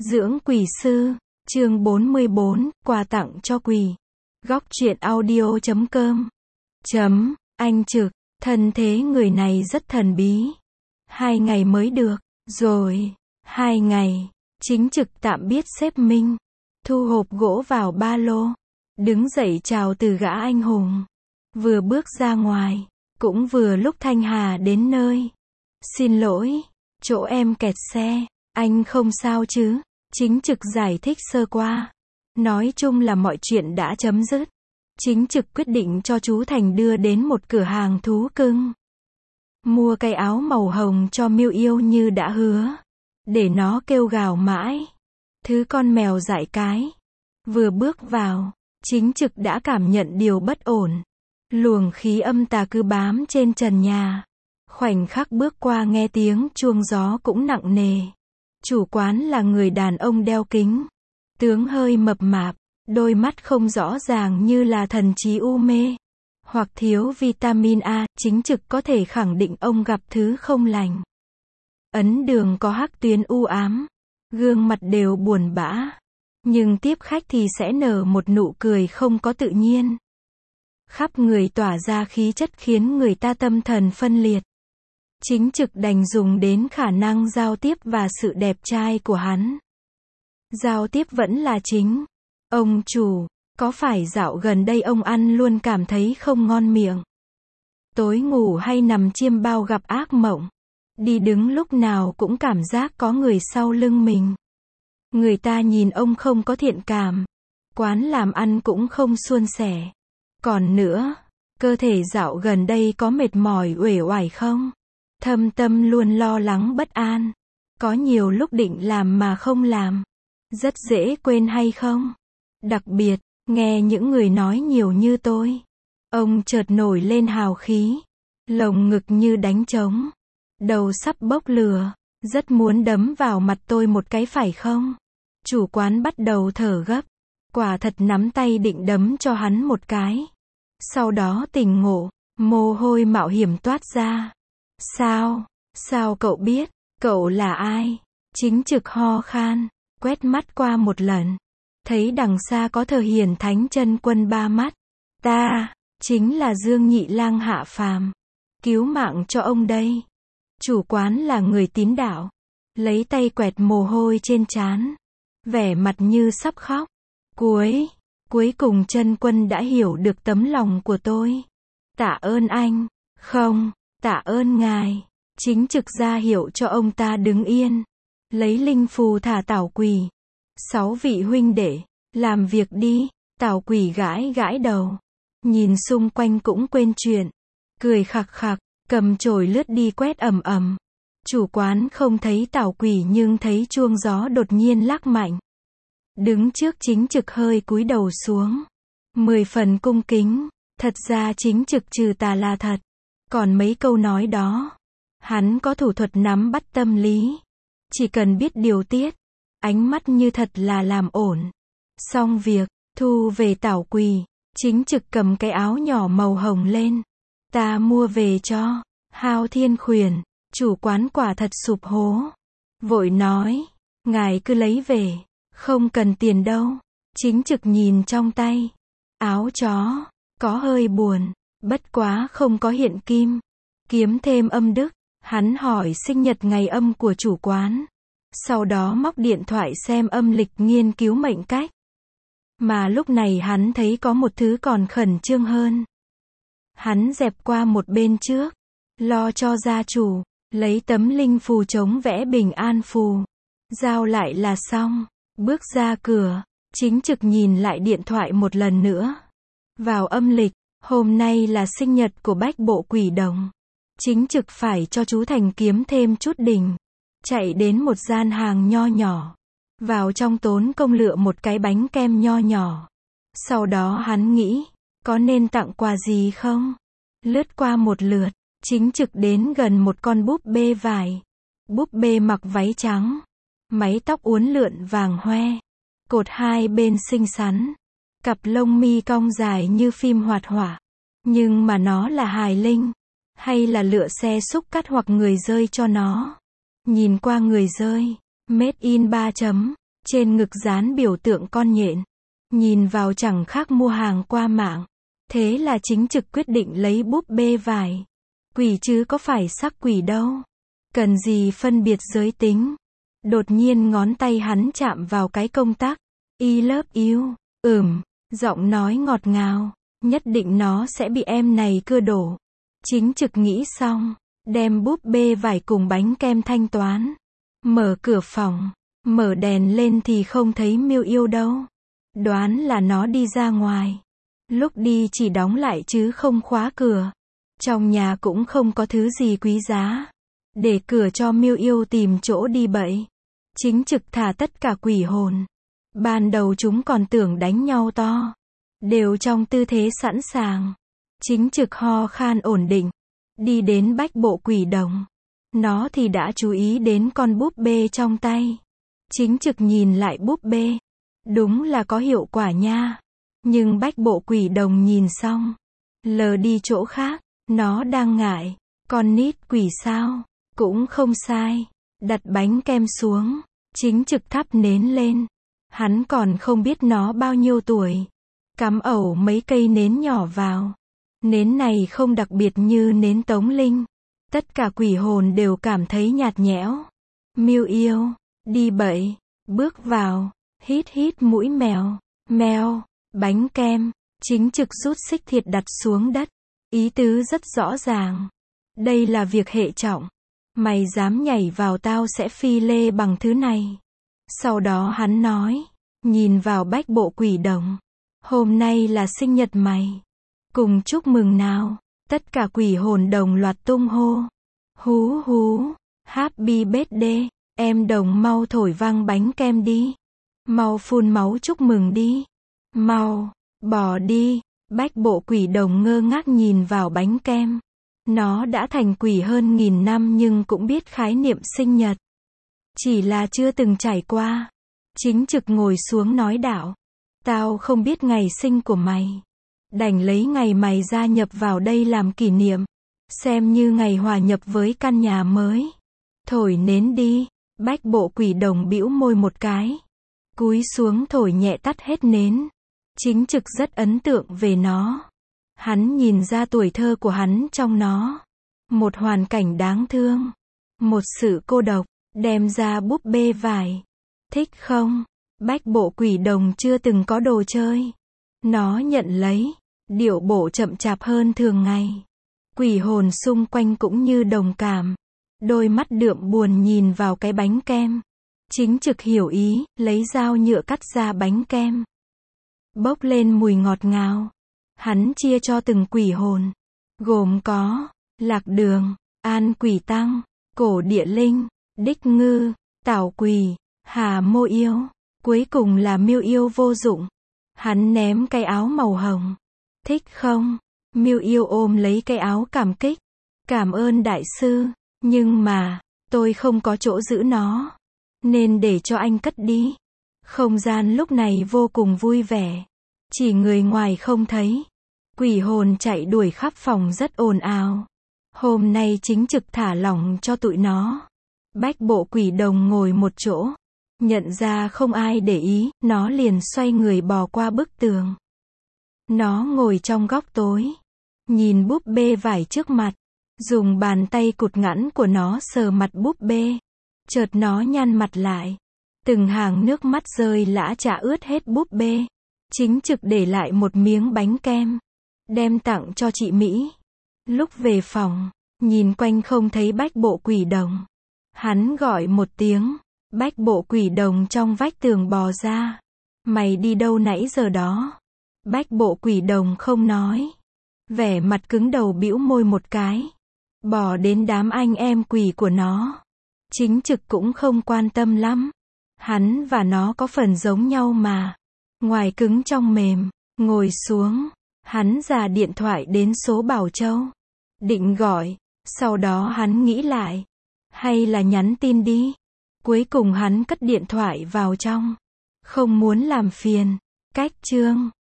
Dưỡng quỷ sư, chương 44, quà tặng cho quỷ. Góc truyện audio.com. Anh Trực, thân thế người này rất thần bí. 2 ngày mới được, rồi, 2 ngày, Chính Trực tạm biết xếp Minh, thu hộp gỗ vào ba lô, đứng dậy chào từ gã anh hùng. Vừa bước ra ngoài, cũng vừa lúc Thanh Hà đến nơi. Xin lỗi, chỗ em kẹt xe, anh không sao chứ? Chính Trực giải thích sơ qua. Nói chung là mọi chuyện đã chấm dứt. Chính Trực quyết định cho chú Thành đưa đến một cửa hàng thú cưng. Mua cái áo màu hồng cho Miu yêu như đã hứa. Để nó kêu gào mãi. Thứ con mèo dại cái. Vừa bước vào, Chính Trực đã cảm nhận điều bất ổn. Luồng khí âm tà cứ bám trên trần nhà. Khoảnh khắc bước qua nghe tiếng chuông gió cũng nặng nề. Chủ quán là người đàn ông đeo kính. Tướng hơi mập mạp, đôi mắt không rõ ràng như là thần trí u mê. Hoặc thiếu vitamin A, Chính Trực có thể khẳng định ông gặp thứ không lành. Ấn đường có hắc tuyến u ám. Gương mặt đều buồn bã. Nhưng tiếp khách thì sẽ nở một nụ cười không có tự nhiên. Khắp người tỏa ra khí chất khiến người ta tâm thần phân liệt. Chính Trực đành dùng đến khả năng giao tiếp và sự đẹp trai của hắn. Giao tiếp vẫn là chính. Ông chủ, có phải dạo gần đây ông ăn luôn cảm thấy không ngon miệng? Tối ngủ hay nằm chiêm bao gặp ác mộng? Đi đứng lúc nào cũng cảm giác có người sau lưng mình. Người ta nhìn ông không có thiện cảm. Quán làm ăn cũng không suôn sẻ. Còn nữa, cơ thể dạo gần đây có mệt mỏi uể oải không? Thâm tâm luôn lo lắng bất an. Có nhiều lúc định làm mà không làm. Rất dễ quên hay không? Đặc biệt, nghe những người nói nhiều như tôi. Ông chợt nổi lên hào khí. Lồng ngực như đánh trống. Đầu sắp bốc lửa. Rất muốn đấm vào mặt tôi một cái phải không? Chủ quán bắt đầu thở gấp. Quả thật nắm tay định đấm cho hắn một cái. Sau đó tỉnh ngộ. Mồ hôi mạo hiểm toát ra. Sao cậu biết? Cậu là ai? Chính Trực ho khan, quét mắt qua một lần. Thấy đằng xa có Thờ Hiển Thánh Chân Quân ba mắt. Ta, chính là Dương Nhị Lang hạ phàm. Cứu mạng cho ông đây. Chủ quán là người tín đạo. Lấy tay quẹt mồ hôi trên trán. Vẻ mặt như sắp khóc. Cuối cùng Chân Quân đã hiểu được tấm lòng của tôi. Tạ ơn anh. Không, tạ ơn ngài. Chính Trực ra hiệu cho ông ta đứng yên. Lấy linh phù thả Tảo Quỷ. 6 vị huynh đệ, làm việc đi. Tảo Quỷ gãi gãi đầu. Nhìn xung quanh cũng quên chuyện. Cười khặc khặc, cầm chổi lướt đi quét ầm ầm. Chủ quán không thấy Tảo Quỷ nhưng thấy chuông gió đột nhiên lắc mạnh. Đứng trước Chính Trực hơi cúi đầu xuống. 10 phần cung kính. Thật ra Chính Trực trừ tà là thật. Còn mấy câu nói đó, hắn có thủ thuật nắm bắt tâm lý. Chỉ cần biết điều tiết, ánh mắt như thật là làm ổn. Xong việc, thu về Tảo Quỷ, Chính Trực cầm cái áo nhỏ màu hồng lên. Ta mua về cho Hao Thiên Khuyển. Chủ quán quả thật sụp hố. Vội nói, ngài cứ lấy về, không cần tiền đâu. Chính Trực nhìn trong tay. Áo chó, có hơi buồn. Bất quá không có hiện kim. Kiếm thêm âm đức. Hắn hỏi sinh nhật ngày âm của chủ quán. Sau đó móc điện thoại xem âm lịch nghiên cứu mệnh cách. Mà lúc này hắn thấy có một thứ còn khẩn trương hơn. Hắn dẹp qua một bên trước. Lo cho gia chủ. Lấy tấm linh phù chống vẽ bình an phù. Giao lại là xong. Bước ra cửa. Chính Trực nhìn lại điện thoại một lần nữa. Vào âm lịch. Hôm nay là sinh nhật của Bách Bộ Quỷ Đồng. Chính Trực phải cho chú Thành kiếm thêm chút đỉnh. Chạy đến một gian hàng nho nhỏ. Vào trong tốn công lựa một cái bánh kem nho nhỏ. Sau đó hắn nghĩ, có nên tặng quà gì không? Lướt qua một lượt, Chính Trực đến gần một con búp bê vải. Búp bê mặc váy trắng. Mái tóc uốn lượn vàng hoe. Cột hai bên xinh xắn. Cặp lông mi cong dài như phim hoạt họa. Nhưng mà nó là hài linh. Hay là lựa xe xúc cắt hoặc người rơi cho nó. Nhìn qua người rơi. Made in 3 chấm. Trên ngực dán biểu tượng con nhện. Nhìn vào chẳng khác mua hàng qua mạng. Thế là chính trực quyết định lấy búp bê vải. Quỷ chứ có phải sắc quỷ đâu. Cần gì phân biệt giới tính. Đột nhiên ngón tay hắn chạm vào cái công tắc. I love you. Giọng nói ngọt ngào. Nhất định nó sẽ bị em này cưa đổ. Chính trực nghĩ xong. Đem búp bê vải cùng bánh kem thanh toán. Mở cửa phòng. Mở đèn lên thì không thấy Miêu Yêu đâu. Đoán là nó đi ra ngoài. Lúc đi chỉ đóng lại chứ không khóa cửa. Trong nhà cũng không có thứ gì quý giá. Để cửa cho Miêu Yêu tìm chỗ đi bậy. Chính trực thả tất cả quỷ hồn. Ban đầu chúng còn tưởng đánh nhau to. Đều trong tư thế sẵn sàng. Chính trực ho khan ổn định. Đi đến bách bộ quỷ đồng. Nó thì đã chú ý đến con búp bê trong tay. Chính trực nhìn lại búp bê. Đúng là có hiệu quả nha. Nhưng bách bộ quỷ đồng nhìn xong. Lờ đi chỗ khác. Nó đang ngại. Con nít quỷ sao? Cũng không sai. Đặt bánh kem xuống. Chính trực thắp nến lên. Hắn còn không biết nó bao nhiêu tuổi. Cắm ẩu mấy cây nến nhỏ vào. Nến này không đặc biệt như nến Tống Linh. Tất cả quỷ hồn đều cảm thấy nhạt nhẽo. Miêu Yêu. Đi bậy. Bước vào. Hít hít mũi mèo. Mèo. Bánh kem. Chính trực rút xích thiệt đặt xuống đất. Ý tứ rất rõ ràng. Đây là việc hệ trọng. Mày dám nhảy vào tao sẽ phi lê bằng thứ này. Sau đó hắn nói. Nhìn vào bách bộ quỷ đồng. Hôm nay là sinh nhật mày. Cùng chúc mừng nào. Tất cả quỷ hồn đồng loạt tung hô. Hú hú. Happy birthday. Em đồng mau thổi vang bánh kem đi. Mau phun máu chúc mừng đi. Mau. Bỏ đi. Bách bộ quỷ đồng ngơ ngác nhìn vào bánh kem. Nó đã thành quỷ hơn 1000 năm nhưng cũng biết khái niệm sinh nhật. Chỉ là chưa từng trải qua. Chính trực ngồi xuống nói đạo. Tao không biết ngày sinh của mày. Đành lấy ngày mày gia nhập vào đây làm kỷ niệm. Xem như ngày hòa nhập với căn nhà mới. Thổi nến đi. Bách bộ quỷ đồng bĩu môi một cái. Cúi xuống thổi nhẹ tắt hết nến. Chính trực rất ấn tượng về nó. Hắn nhìn ra tuổi thơ của hắn trong nó. Một hoàn cảnh đáng thương. Một sự cô độc. Đem ra búp bê vải. Thích không? Bách bộ quỷ đồng chưa từng có đồ chơi. Nó nhận lấy. Điệu bộ chậm chạp hơn thường ngày. Quỷ hồn xung quanh cũng như đồng cảm. Đôi mắt đượm buồn nhìn vào cái bánh kem. Chính trực hiểu ý, lấy dao nhựa cắt ra bánh kem. Bốc lên mùi ngọt ngào. Hắn chia cho từng quỷ hồn. Gồm có Lạc Đường, An Quỷ Tăng, Cổ Địa Linh, Đích Ngư, Tảo Quỷ, Hà Mô Yêu. Cuối cùng là Miêu Yêu vô dụng. Hắn ném cái áo màu hồng. Thích không? Miêu Yêu ôm lấy cái áo cảm kích. Cảm ơn đại sư. Nhưng mà, tôi không có chỗ giữ nó. Nên để cho anh cất đi. Không gian lúc này vô cùng vui vẻ. Chỉ người ngoài không thấy. Quỷ hồn chạy đuổi khắp phòng rất ồn ào. Hôm nay chính trực thả lỏng cho tụi nó. Bách bộ quỷ đồng ngồi một chỗ. Nhận ra không ai để ý, nó liền xoay người bò qua bức tường. Nó ngồi trong góc tối. Nhìn búp bê vải trước mặt. Dùng bàn tay cụt ngắn của nó sờ mặt búp bê. Chợt nó nhăn mặt lại. Từng hàng nước mắt rơi lã chã ướt hết búp bê. Chính trực để lại một miếng bánh kem. Đem tặng cho chị Mỹ. Lúc về phòng, nhìn quanh không thấy bách bộ quỷ đồng. Hắn gọi một tiếng. Bách bộ quỷ đồng trong vách tường bò ra. Mày đi đâu nãy giờ đó? Bách bộ quỷ đồng không nói. Vẻ mặt cứng đầu bĩu môi một cái. Bỏ đến đám anh em quỷ của nó. Chính trực cũng không quan tâm lắm. Hắn và nó có phần giống nhau mà. Ngoài cứng trong mềm. Ngồi xuống. Hắn già điện thoại đến số Bảo Châu. Định gọi. Sau đó hắn nghĩ lại. Hay là nhắn tin đi. Cuối cùng hắn cất điện thoại vào trong. Không muốn làm phiền. Cách chương